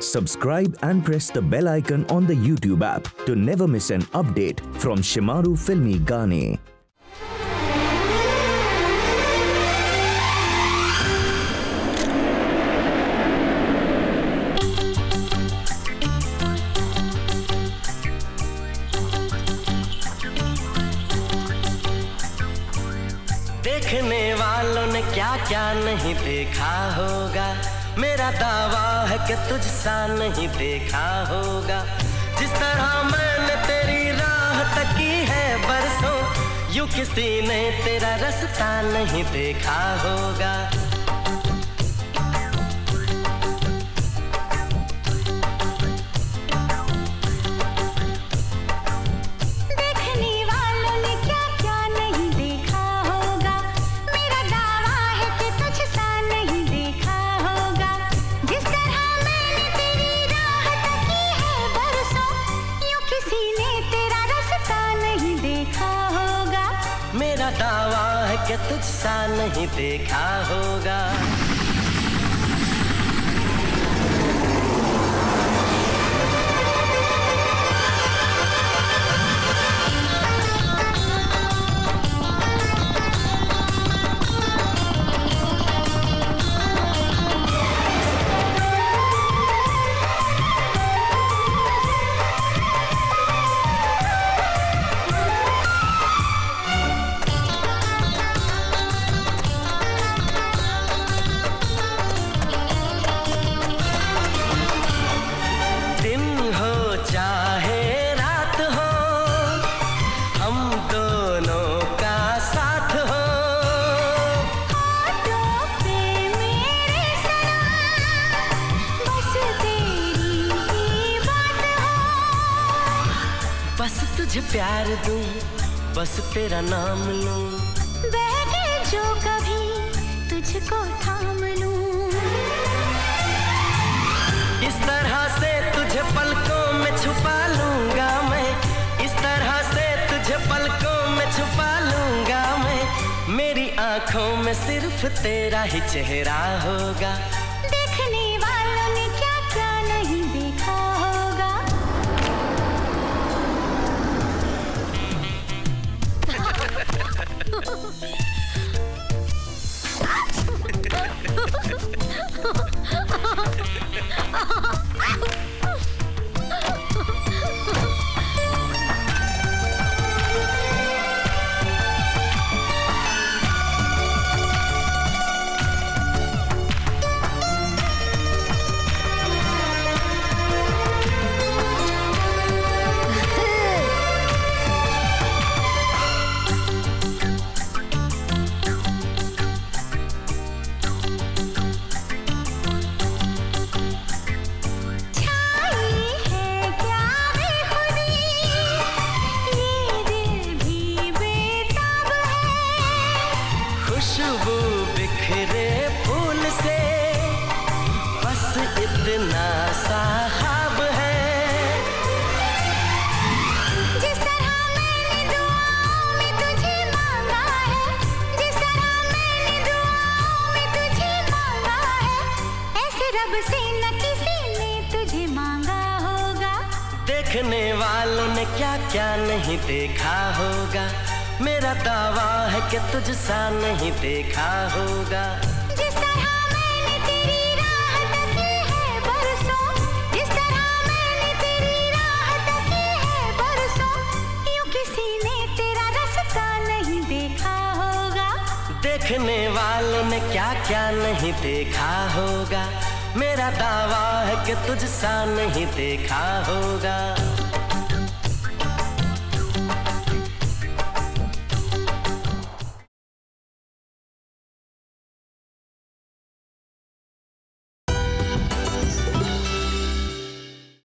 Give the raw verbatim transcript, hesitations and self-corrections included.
Subscribe and press the bell icon on the YouTube app to never miss an update from Shimaru Filmy Gaane. देखने वालों ने क्या क्या नहीं देखा होगा, मेरा दावा है कि तुझसा नहीं देखा होगा। जिस तरह मैंने तेरी राह तकी है बरसों, यूं किसी ने तेरा रास्ता नहीं देखा होगा। मेरा दावा है कि तुझसा नहीं देखा होगा। बस तुझे प्यार दूं, बस तेरा नाम लूं, बहके जो कभी तुझको थाम लूं। इस तरह से तुझे पलकों में छुपा लूंगा मैं, इस तरह से तुझे पलकों में छुपा लूंगा मैं। मेरी आंखों में सिर्फ तेरा ही चेहरा होगा। देखने वालों ने क्या क्या नहीं देखा होगा। खुशबू बिखरे फूल से बस इतना सा ख्वाब है। जिस तरह मैंने दुआओं में तुझे मांगा है, जिस तरह मैंने दुआओं में तुझे मांगा है, ऐसे रब से न किसी ने तुझे मांगा होगा। देखने वालों ने क्या क्या नहीं देखा होगा, मेरा दावा है कि तुझसा नहीं देखा होगा। जिस तरह मैंने तेरी राह तकी है बरसों, जिस तरह मैंने तेरी राह तकी है बरसों, यूं किसी ने तेरा रास्ता नहीं देखा होगा। देखने वालों ने क्या क्या नहीं देखा होगा, मेरा दावा है कि तुझसा नहीं देखा होगा।